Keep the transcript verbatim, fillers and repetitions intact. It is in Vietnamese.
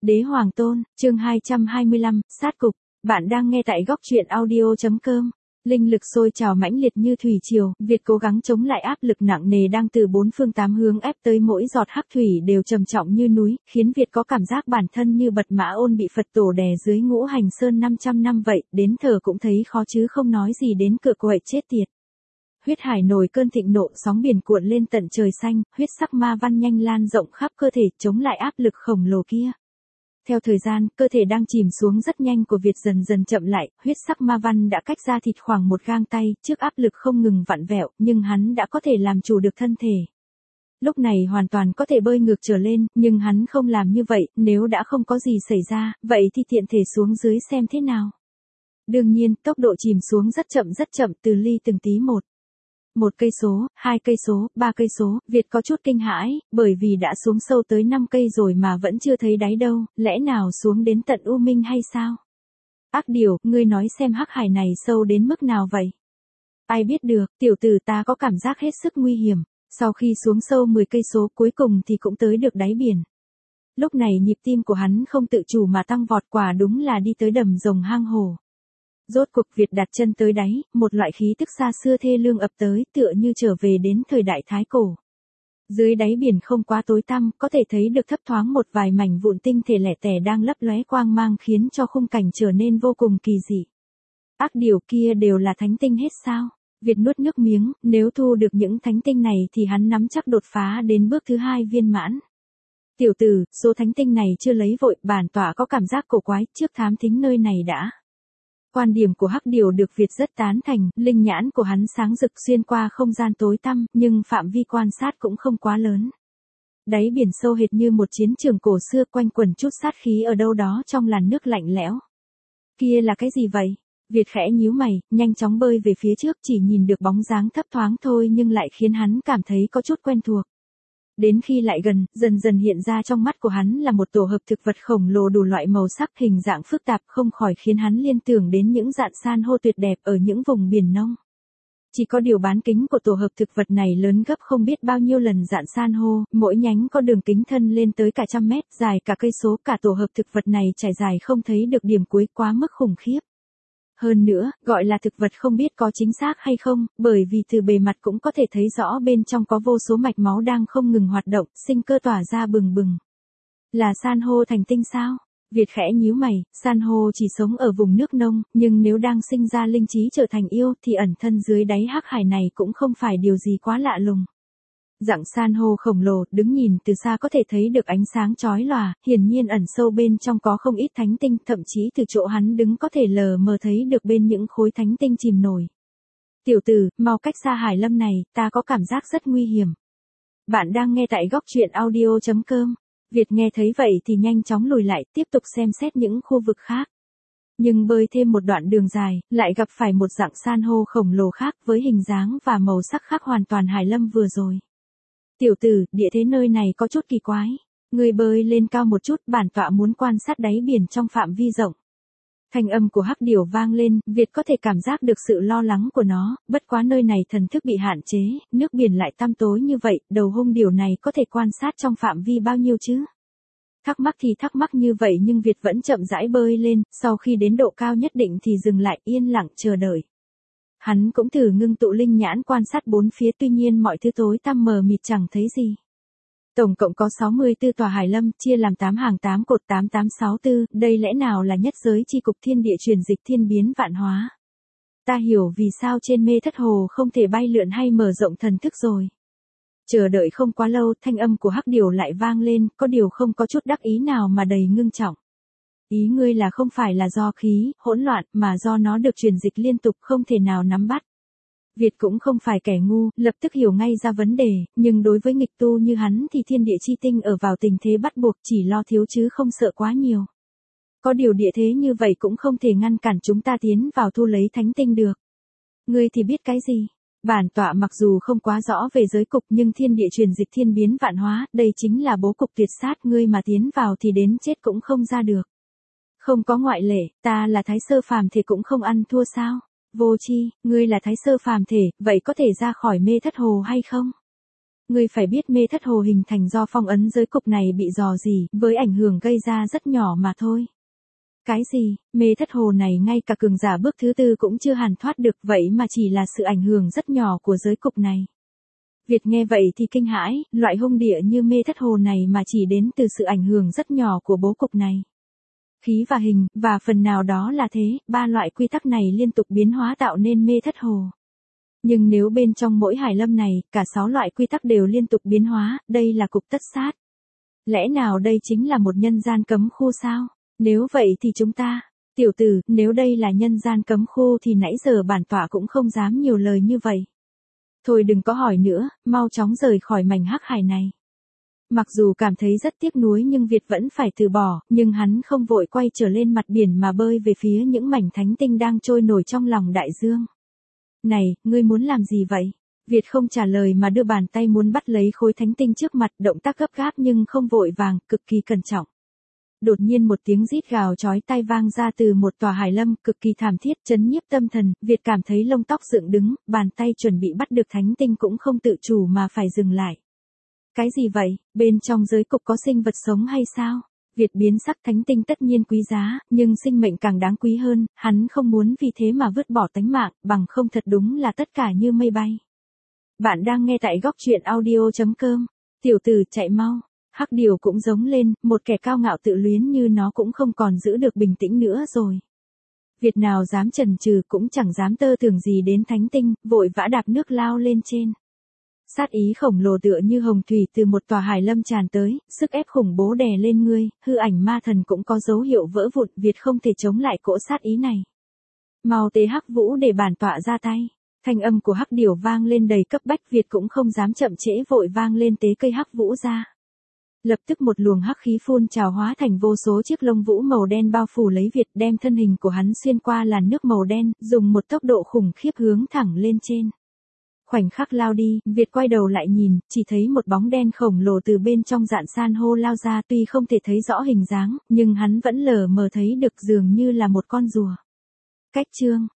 Đế Hoàng Tôn, chương hai trăm hai mươi lăm, sát cục. Bạn đang nghe tại góc truyện audio chấm com. Linh lực sôi trào mãnh liệt như thủy triều, Việt cố gắng chống lại áp lực nặng nề đang từ bốn phương tám hướng ép tới, mỗi giọt hắc thủy đều trầm trọng như núi, khiến Việt có cảm giác bản thân như bật mã ôn bị Phật tổ đè dưới ngũ hành sơn năm trăm năm vậy, đến thở cũng thấy khó chứ không nói gì đến cửa quậy chết tiệt. Huyết hải nổi cơn thịnh nộ, sóng biển cuộn lên tận trời xanh, huyết sắc ma văn nhanh lan rộng khắp cơ thể, chống lại áp lực khổng lồ kia. Theo thời gian, cơ thể đang chìm xuống rất nhanh của Việt dần dần chậm lại, huyết sắc ma văn đã cách ra thịt khoảng một gang tay, trước áp lực không ngừng vặn vẹo, nhưng hắn đã có thể làm chủ được thân thể. Lúc này hoàn toàn có thể bơi ngược trở lên, nhưng hắn không làm như vậy, nếu đã không có gì xảy ra, vậy thì tiện thể xuống dưới xem thế nào. Đương nhiên, tốc độ chìm xuống rất chậm rất chậm, từ ly từng tí một. Một cây số, hai cây số, ba cây số, Việt có chút kinh hãi, bởi vì đã xuống sâu tới năm cây rồi mà vẫn chưa thấy đáy đâu, lẽ nào xuống đến tận U Minh hay sao? Ác điều, ngươi nói xem hắc hải này sâu đến mức nào vậy? Ai biết được, tiểu tử ta có cảm giác hết sức nguy hiểm, sau khi xuống sâu mười cây số cuối cùng thì cũng tới được đáy biển. Lúc này nhịp tim của hắn không tự chủ mà tăng vọt, quả đúng là đi tới đầm rồng hang hổ. Rốt cuộc Việt đặt chân tới đáy, một loại khí tức xa xưa thê lương ập tới, tựa như trở về đến thời đại Thái Cổ. Dưới đáy biển không quá tối tăm, có thể thấy được thấp thoáng một vài mảnh vụn tinh thể lẻ tẻ đang lấp lóe quang mang, khiến cho khung cảnh trở nên vô cùng kỳ dị. Ác điều, kia đều là thánh tinh hết sao? Việt nuốt nước miếng, nếu thu được những thánh tinh này thì hắn nắm chắc đột phá đến bước thứ hai viên mãn. Tiểu tử, số thánh tinh này chưa lấy vội, bản tọa có cảm giác cổ quái, trước thám thính nơi này đã. Quan điểm của hắc điều được Việt rất tán thành, linh nhãn của hắn sáng rực xuyên qua không gian tối tăm, nhưng phạm vi quan sát cũng không quá lớn. Đáy biển sâu hệt như một chiến trường cổ xưa, quanh quẩn chút sát khí ở đâu đó trong làn nước lạnh lẽo. Kia là cái gì vậy? Việt khẽ nhíu mày, nhanh chóng bơi về phía trước, chỉ nhìn được bóng dáng thấp thoáng thôi nhưng lại khiến hắn cảm thấy có chút quen thuộc. Đến khi lại gần, dần dần hiện ra trong mắt của hắn là một tổ hợp thực vật khổng lồ đủ loại màu sắc, hình dạng phức tạp, không khỏi khiến hắn liên tưởng đến những rạn san hô tuyệt đẹp ở những vùng biển nông. Chỉ có điều bán kính của tổ hợp thực vật này lớn gấp không biết bao nhiêu lần rạn san hô, mỗi nhánh có đường kính thân lên tới cả trăm mét, dài cả cây số, cả tổ hợp thực vật này trải dài không thấy được điểm cuối, quá mức khủng khiếp. Hơn nữa, gọi là thực vật không biết có chính xác hay không, bởi vì từ bề mặt cũng có thể thấy rõ bên trong có vô số mạch máu đang không ngừng hoạt động, sinh cơ tỏa ra bừng bừng. Là san hô thành tinh sao? Việt khẽ nhíu mày, san hô chỉ sống ở vùng nước nông, nhưng nếu đang sinh ra linh trí trở thành yêu thì ẩn thân dưới đáy hắc hải này cũng không phải điều gì quá lạ lùng. Dạng san hô khổng lồ, đứng nhìn từ xa có thể thấy được ánh sáng chói lòa, hiển nhiên ẩn sâu bên trong có không ít thánh tinh, thậm chí từ chỗ hắn đứng có thể lờ mờ thấy được bên những khối thánh tinh chìm nổi. Tiểu tử, mau cách xa hải lâm này, ta có cảm giác rất nguy hiểm. Bạn đang nghe tại góc truyện audio chấm com. Việt nghe thấy vậy thì nhanh chóng lùi lại, tiếp tục xem xét những khu vực khác. Nhưng bơi thêm một đoạn đường dài, lại gặp phải một dạng san hô khổng lồ khác với hình dáng và màu sắc khác hoàn toàn hải lâm vừa rồi. Tiểu tử, địa thế nơi này có chút kỳ quái. Người bơi lên cao một chút, bản tọa muốn quan sát đáy biển trong phạm vi rộng. Thanh âm của hắc điểu vang lên, Việt có thể cảm giác được sự lo lắng của nó, bất quá nơi này thần thức bị hạn chế, nước biển lại tăm tối như vậy, đầu hung điểu này có thể quan sát trong phạm vi bao nhiêu chứ? Thắc mắc thì thắc mắc như vậy nhưng Việt vẫn chậm rãi bơi lên, sau khi đến độ cao nhất định thì dừng lại, yên lặng chờ đợi. Hắn cũng thử ngưng tụ linh nhãn quan sát bốn phía, tuy nhiên mọi thứ tối tăm mờ mịt chẳng thấy gì. Tổng cộng có sáu mươi tư tòa hải lâm, chia làm tám hàng tám cột tám tám sáu tư, đây lẽ nào là nhất giới chi cục thiên địa truyền dịch thiên biến vạn hóa. Ta hiểu vì sao trên mê thất hồ không thể bay lượn hay mở rộng thần thức rồi. Chờ đợi không quá lâu, thanh âm của hắc điều lại vang lên, có điều không có chút đắc ý nào mà đầy ngưng trọng. Ý ngươi là không phải là do khí, hỗn loạn, mà do nó được truyền dịch liên tục không thể nào nắm bắt. Việt cũng không phải kẻ ngu, lập tức hiểu ngay ra vấn đề, nhưng đối với nghịch tu như hắn thì thiên địa chi tinh ở vào tình thế bắt buộc, chỉ lo thiếu chứ không sợ quá nhiều. Có điều địa thế như vậy cũng không thể ngăn cản chúng ta tiến vào thu lấy thánh tinh được. Ngươi thì biết cái gì? Bản tọa mặc dù không quá rõ về giới cục nhưng thiên địa truyền dịch thiên biến vạn hóa, đây chính là bố cục tuyệt sát, ngươi mà tiến vào thì đến chết cũng không ra được. Không có ngoại lệ, ta là thái sơ phàm thể cũng không ăn thua sao? Vô chi, ngươi là thái sơ phàm thể, vậy có thể ra khỏi mê thất hồ hay không? Ngươi phải biết mê thất hồ hình thành do phong ấn giới cục này bị dò dỉ, với ảnh hưởng gây ra rất nhỏ mà thôi. Cái gì, mê thất hồ này ngay cả cường giả bước thứ tư cũng chưa hàn thoát được, vậy mà chỉ là sự ảnh hưởng rất nhỏ của giới cục này. Việt nghe vậy thì kinh hãi, loại hung địa như mê thất hồ này mà chỉ đến từ sự ảnh hưởng rất nhỏ của bố cục này. Khí và hình, và phần nào đó là thế, ba loại quy tắc này liên tục biến hóa tạo nên mê thất hồ. Nhưng nếu bên trong mỗi hải lâm này, cả sáu loại quy tắc đều liên tục biến hóa, đây là cục tất sát. Lẽ nào đây chính là một nhân gian cấm khu sao? Nếu vậy thì chúng ta, tiểu tử, nếu đây là nhân gian cấm khu thì nãy giờ bản tọa cũng không dám nhiều lời như vậy. Thôi đừng có hỏi nữa, mau chóng rời khỏi mảnh hắc hải này. Mặc dù cảm thấy rất tiếc nuối nhưng Việt vẫn phải từ bỏ, nhưng hắn không vội quay trở lên mặt biển mà bơi về phía những mảnh thánh tinh đang trôi nổi trong lòng đại dương. Này, ngươi muốn làm gì vậy? Việt không trả lời mà đưa bàn tay muốn bắt lấy khối thánh tinh trước mặt, động tác gấp gáp nhưng không vội vàng, cực kỳ cẩn trọng. Đột nhiên một tiếng rít gào chói tai vang ra từ một tòa hải lâm, cực kỳ thảm thiết, chấn nhiếp tâm thần, Việt cảm thấy lông tóc dựng đứng, bàn tay chuẩn bị bắt được thánh tinh cũng không tự chủ mà phải dừng lại. Cái gì vậy, bên trong giới cục có sinh vật sống hay sao? Việt biến sắc, thánh tinh tất nhiên quý giá, nhưng sinh mệnh càng đáng quý hơn, hắn không muốn vì thế mà vứt bỏ tánh mạng, bằng không thật đúng là tất cả như mây bay. Bạn đang nghe tại góc truyện audio chấm com, tiểu tử chạy mau. Hắc điều cũng giống lên, một kẻ cao ngạo tự luyến như nó cũng không còn giữ được bình tĩnh nữa rồi. Việt nào dám chần chừ cũng chẳng dám tơ tưởng gì đến thánh tinh, vội vã đạp nước lao lên trên. Sát ý khổng lồ tựa như hồng thủy từ một tòa hải lâm tràn tới, sức ép khủng bố đè lên ngươi, hư ảnh ma thần cũng có dấu hiệu vỡ vụn, Việt không thể chống lại cỗ sát ý này. Mau tế hắc vũ để bản tọa ra tay. Thanh âm của hắc điểu vang lên đầy cấp bách, Việt cũng không dám chậm trễ, vội vang lên tế cây hắc vũ ra. Lập tức một luồng hắc khí phun trào hóa thành vô số chiếc lông vũ màu đen bao phủ lấy Việt, đem thân hình của hắn xuyên qua làn nước màu đen, dùng một tốc độ khủng khiếp hướng thẳng lên trên. Khoảnh khắc lao đi, Việt quay đầu lại nhìn, chỉ thấy một bóng đen khổng lồ từ bên trong rạn san hô lao ra, tuy không thể thấy rõ hình dáng, nhưng hắn vẫn lờ mờ thấy được dường như là một con rùa. Cách chương